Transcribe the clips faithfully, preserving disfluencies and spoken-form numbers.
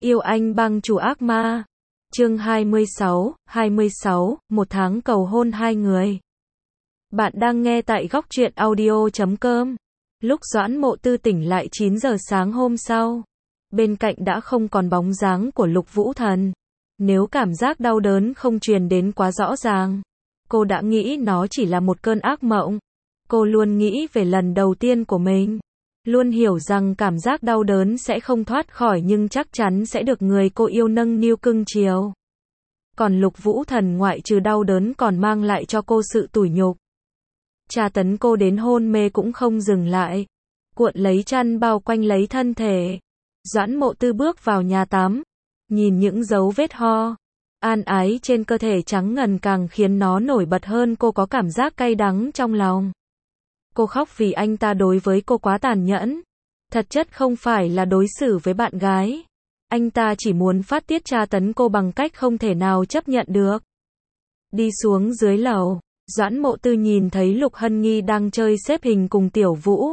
Yêu anh bang chủ ác ma. Chương hai mươi sáu, hai mươi sáu, một tháng cầu hôn hai người. Bạn đang nghe tại góc truyện audio chấm com. Lúc Doãn Mộ Tư tỉnh lại chín giờ sáng hôm sau, bên cạnh đã không còn bóng dáng của Lục Vũ Thần. Nếu cảm giác đau đớn không truyền đến quá rõ ràng, cô đã nghĩ nó chỉ là một cơn ác mộng. Cô luôn nghĩ về lần đầu tiên của mình, luôn hiểu rằng cảm giác đau đớn sẽ không thoát khỏi nhưng chắc chắn sẽ được người cô yêu nâng niu cưng chiều. Còn Lục Vũ Thần ngoại trừ đau đớn còn mang lại cho cô sự tủi nhục. Tra tấn cô đến hôn mê cũng không dừng lại, cuộn lấy chăn bao quanh lấy thân thể. Doãn Mộ Tư bước vào nhà tắm, nhìn những dấu vết ho, an ái trên cơ thể trắng ngần càng khiến nó nổi bật hơn. Cô có cảm giác cay đắng trong lòng. Cô khóc vì anh ta đối với cô quá tàn nhẫn. Thật chất không phải là đối xử với bạn gái. Anh ta chỉ muốn phát tiết tra tấn cô bằng cách không thể nào chấp nhận được. Đi xuống dưới lầu, Doãn Mộ Tư nhìn thấy Lục Hân Nghi đang chơi xếp hình cùng Tiểu Vũ.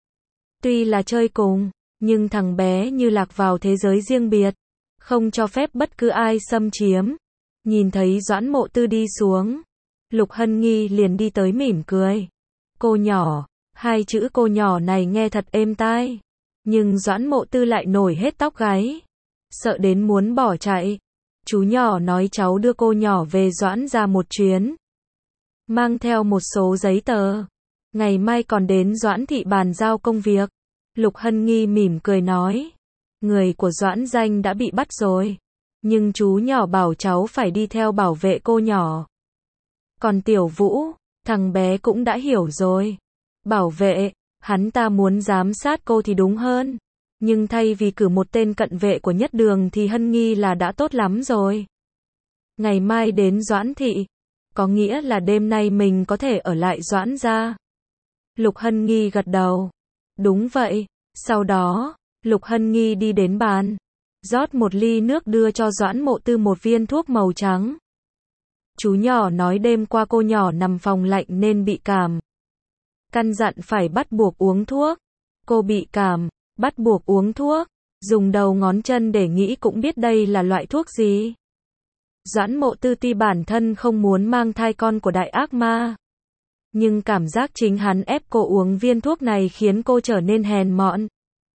Tuy là chơi cùng, nhưng thằng bé như lạc vào thế giới riêng biệt, không cho phép bất cứ ai xâm chiếm. Nhìn thấy Doãn Mộ Tư đi xuống, Lục Hân Nghi liền đi tới mỉm cười. Cô nhỏ, hai chữ cô nhỏ này nghe thật êm tai, nhưng Doãn Mộ Tư lại nổi hết tóc gáy, sợ đến muốn bỏ chạy. Chú nhỏ nói cháu đưa cô nhỏ về Doãn ra một chuyến, mang theo một số giấy tờ, ngày mai còn đến Doãn thị bàn giao công việc. Lục Hân Nghi mỉm cười nói, người của Doãn Danh đã bị bắt rồi, nhưng chú nhỏ bảo cháu phải đi theo bảo vệ cô nhỏ. Còn Tiểu Vũ, thằng bé cũng đã hiểu rồi. Bảo vệ, hắn ta muốn giám sát cô thì đúng hơn. Nhưng thay vì cử một tên cận vệ của nhất đường thì Hân Nghi là đã tốt lắm rồi. Ngày mai đến Doãn thị, có nghĩa là đêm nay mình có thể ở lại Doãn gia. Lục Hân Nghi gật đầu. Đúng vậy. Sau đó, Lục Hân Nghi đi đến bàn, rót một ly nước đưa cho Doãn Mộ Tư một viên thuốc màu trắng. Chú nhỏ nói đêm qua cô nhỏ nằm phòng lạnh nên bị cảm. Căn dặn phải bắt buộc uống thuốc. Cô bị cảm, bắt buộc uống thuốc, dùng đầu ngón chân để nghĩ cũng biết đây là loại thuốc gì. Doãn Mộ Tư tuy bản thân không muốn mang thai con của đại ác ma, nhưng cảm giác chính hắn ép cô uống viên thuốc này khiến cô trở nên hèn mọn.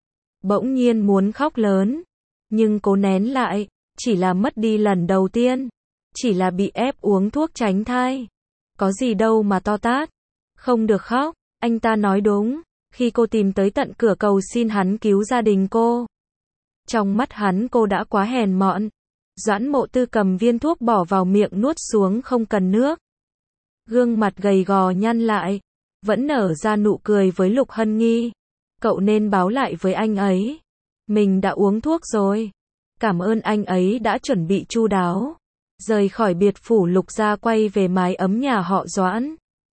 Bỗng nhiên muốn khóc lớn, nhưng cố nén lại, chỉ là mất đi lần đầu tiên, chỉ là bị ép uống thuốc tránh thai. Có gì đâu mà to tát, không được khóc, anh ta nói đúng, khi cô tìm tới tận cửa cầu xin hắn cứu gia đình cô. Trong mắt hắn cô đã quá hèn mọn. Doãn Mộ Tư cầm viên thuốc bỏ vào miệng nuốt xuống không cần nước. Gương mặt gầy gò nhăn lại, vẫn nở ra nụ cười với Lục Hân Nghi. Cậu nên báo lại với anh ấy, mình đã uống thuốc rồi. Cảm ơn anh ấy đã chuẩn bị chu đáo. Rời khỏi biệt phủ Lục gia quay về mái ấm nhà họ Doãn.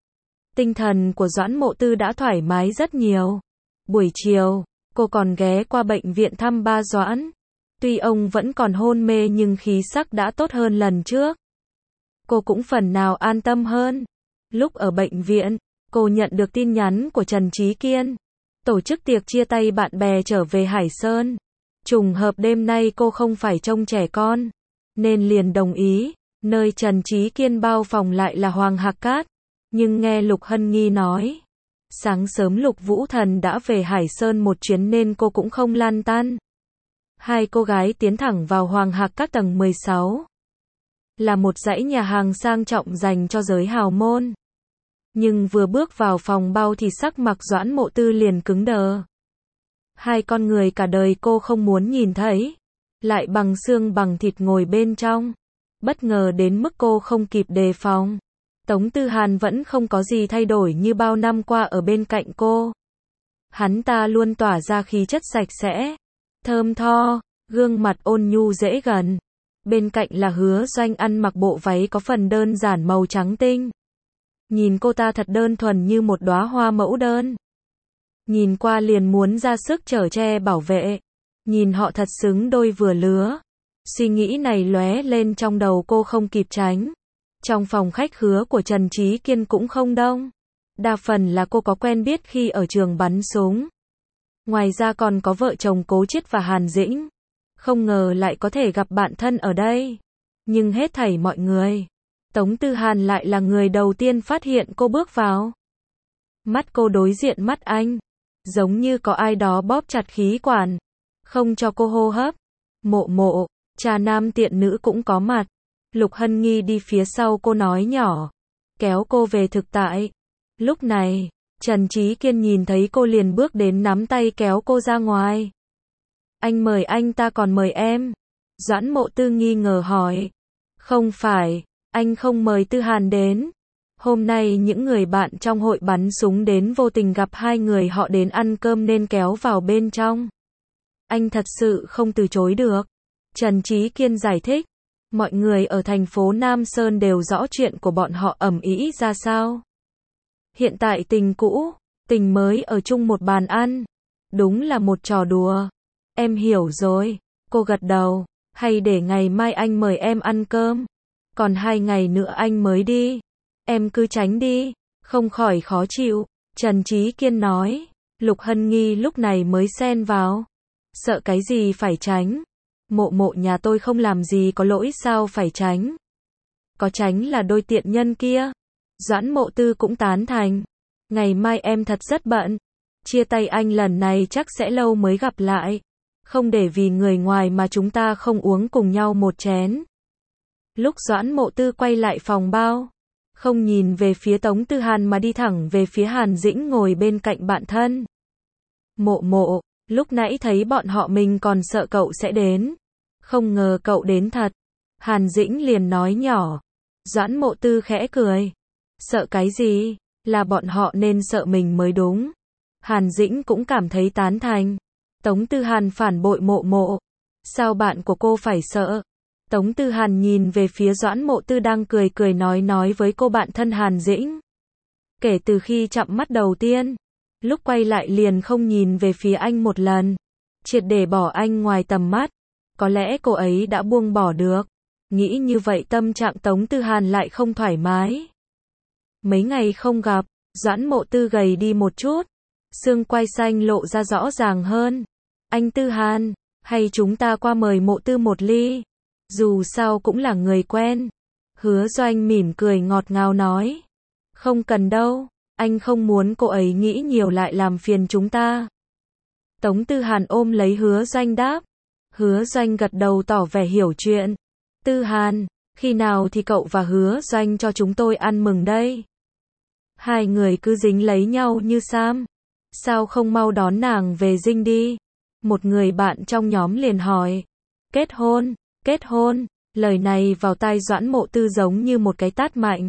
Tinh thần của Doãn Mộ Tư đã thoải mái rất nhiều. Buổi chiều, cô còn ghé qua bệnh viện thăm ba Doãn. Tuy ông vẫn còn hôn mê nhưng khí sắc đã tốt hơn lần trước. Cô cũng phần nào an tâm hơn. Lúc ở bệnh viện, cô nhận được tin nhắn của Trần Trí Kiên, tổ chức tiệc chia tay bạn bè trở về Hải Sơn. Trùng hợp đêm nay cô không phải trông trẻ con, nên liền đồng ý. Nơi Trần Trí Kiên bao phòng lại là Hoàng Hạc Cát. Nhưng nghe Lục Hân Nghi nói, sáng sớm Lục Vũ Thần đã về Hải Sơn một chuyến nên cô cũng không lăn tăn. Hai cô gái tiến thẳng vào Hoàng Hạc Cát tầng mười sáu. Là một dãy nhà hàng sang trọng dành cho giới hào môn. Nhưng vừa bước vào phòng bao thì sắc mặt Doãn Mộ Tư liền cứng đờ. Hai con người cả đời cô không muốn nhìn thấy, lại bằng xương bằng thịt ngồi bên trong. Bất ngờ đến mức cô không kịp đề phòng. Tống Tư Hàn vẫn không có gì thay đổi như bao năm qua ở bên cạnh cô. Hắn ta luôn tỏa ra khí chất sạch sẽ, thơm tho, gương mặt ôn nhu dễ gần. Bên cạnh là Hứa Doanh ăn mặc bộ váy có phần đơn giản màu trắng tinh. Nhìn cô ta thật đơn thuần như một đóa hoa mẫu đơn. Nhìn qua liền muốn ra sức chở che bảo vệ. Nhìn họ thật xứng đôi vừa lứa. Suy nghĩ này lóe lên trong đầu cô không kịp tránh. Trong phòng khách khứa của Trần Trí Kiên cũng không đông. Đa phần là cô có quen biết khi ở trường bắn súng. Ngoài ra còn có vợ chồng Cố Chiết và Hàn Dĩnh. Không ngờ lại có thể gặp bạn thân ở đây. Nhưng hết thảy mọi người, Tống Tư Hàn lại là người đầu tiên phát hiện cô bước vào. Mắt cô đối diện mắt anh, giống như có ai đó bóp chặt khí quản, không cho cô hô hấp. Mộ mộ, cha nam tiện nữ cũng có mặt. Lục Hân Nghi đi phía sau cô nói nhỏ, kéo cô về thực tại. Lúc này, Trần Trí Kiên nhìn thấy cô liền bước đến nắm tay kéo cô ra ngoài. Anh mời anh ta còn mời em? Doãn Mộ Tư nghi ngờ hỏi. Không phải, anh không mời Tư Hàn đến. Hôm nay những người bạn trong hội bắn súng đến vô tình gặp hai người họ đến ăn cơm nên kéo vào bên trong. Anh thật sự không từ chối được. Trần Trí Kiên giải thích. Mọi người ở thành phố Nam Sơn đều rõ chuyện của bọn họ ầm ĩ ra sao. Hiện tại tình cũ, tình mới ở chung một bàn ăn. Đúng là một trò đùa. Em hiểu rồi. Cô gật đầu. Hay để ngày mai anh mời em ăn cơm. Còn hai ngày nữa anh mới đi. Em cứ tránh đi. Không khỏi khó chịu. Trần Trí Kiên nói. Lục Hân Nghi lúc này mới xen vào. Sợ cái gì phải tránh. Mộ mộ nhà tôi không làm gì có lỗi sao phải tránh. Có tránh là đôi tiện nhân kia. Doãn Mộ Tư cũng tán thành. Ngày mai em thật rất bận. Chia tay anh lần này chắc sẽ lâu mới gặp lại. Không để vì người ngoài mà chúng ta không uống cùng nhau một chén. Lúc Doãn Mộ Tư quay lại phòng bao, không nhìn về phía Tống Tư Hàn mà đi thẳng về phía Hàn Dĩnh ngồi bên cạnh bạn thân. Mộ mộ, lúc nãy thấy bọn họ mình còn sợ cậu sẽ đến. Không ngờ cậu đến thật. Hàn Dĩnh liền nói nhỏ. Doãn Mộ Tư khẽ cười. Sợ cái gì? Là bọn họ nên sợ mình mới đúng. Hàn Dĩnh cũng cảm thấy tán thành. Tống Tư Hàn phản bội mộ mộ. Sao bạn của cô phải sợ? Tống Tư Hàn nhìn về phía Doãn Mộ Tư đang cười cười nói nói với cô bạn thân Hàn Dĩnh. Kể từ khi chạm mắt đầu tiên, lúc quay lại liền không nhìn về phía anh một lần. Triệt để bỏ anh ngoài tầm mắt. Có lẽ cô ấy đã buông bỏ được. Nghĩ như vậy tâm trạng Tống Tư Hàn lại không thoải mái. Mấy ngày không gặp, Doãn Mộ Tư gầy đi một chút. Xương quai xanh lộ ra rõ ràng hơn. Anh Tư Hàn, hay chúng ta qua mời Mộ Tư một ly? Dù sao cũng là người quen. Hứa Doanh mỉm cười ngọt ngào nói. Không cần đâu, anh không muốn cô ấy nghĩ nhiều lại làm phiền chúng ta. Tống Tư Hàn ôm lấy Hứa Doanh đáp. Hứa Doanh gật đầu tỏ vẻ hiểu chuyện. Tư Hàn, khi nào thì cậu và Hứa Doanh cho chúng tôi ăn mừng đây? Hai người cứ dính lấy nhau như Sam. Sao không mau đón nàng về Dinh đi? Một người bạn trong nhóm liền hỏi. Kết hôn, kết hôn, lời này vào tai Doãn Mộ Tư giống như một cái tát mạnh.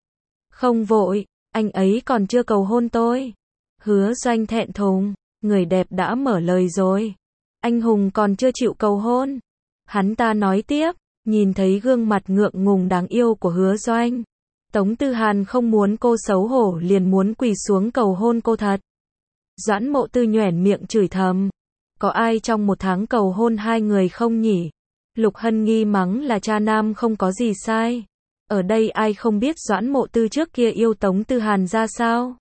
Không vội, anh ấy còn chưa cầu hôn tôi. Hứa Doanh thẹn thùng, người đẹp đã mở lời rồi. Anh hùng còn chưa chịu cầu hôn. Hắn ta nói tiếp, nhìn thấy gương mặt ngượng ngùng đáng yêu của Hứa Doanh. Tống Tư Hàn không muốn cô xấu hổ liền muốn quỳ xuống cầu hôn cô thật. Doãn Mộ Tư nhoẻn miệng chửi thầm. Có ai trong một tháng cầu hôn hai người không nhỉ? Lục Hân Nghi mắng là cha nam không có gì sai. Ở đây ai không biết Doãn Mộ Tư trước kia yêu Tống Tư Hàn ra sao?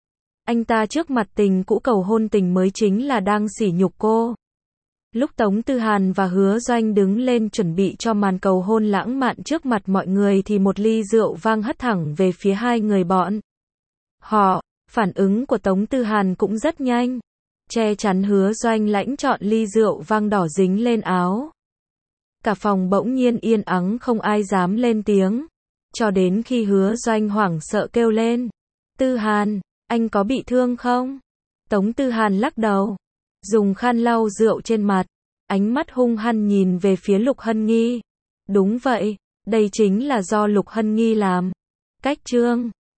Anh ta trước mặt tình cũ cầu hôn tình mới chính là đang sỉ nhục cô. Lúc Tống Tư Hàn và Hứa Doanh đứng lên chuẩn bị cho màn cầu hôn lãng mạn trước mặt mọi người thì một ly rượu vang hất thẳng về phía hai người bọn họ. Phản ứng của Tống Tư Hàn cũng rất nhanh. Che chắn Hứa Doanh lãnh chọn ly rượu vang đỏ dính lên áo. Cả phòng bỗng nhiên yên ắng không ai dám lên tiếng. Cho đến khi Hứa Doanh hoảng sợ kêu lên. Tư Hàn, anh có bị thương không? Tống Tư Hàn lắc đầu. Dùng khăn lau rượu trên mặt. Ánh mắt hung hăng nhìn về phía Lục Hân Nghi. Đúng vậy, đây chính là do Lục Hân Nghi làm. Cách chương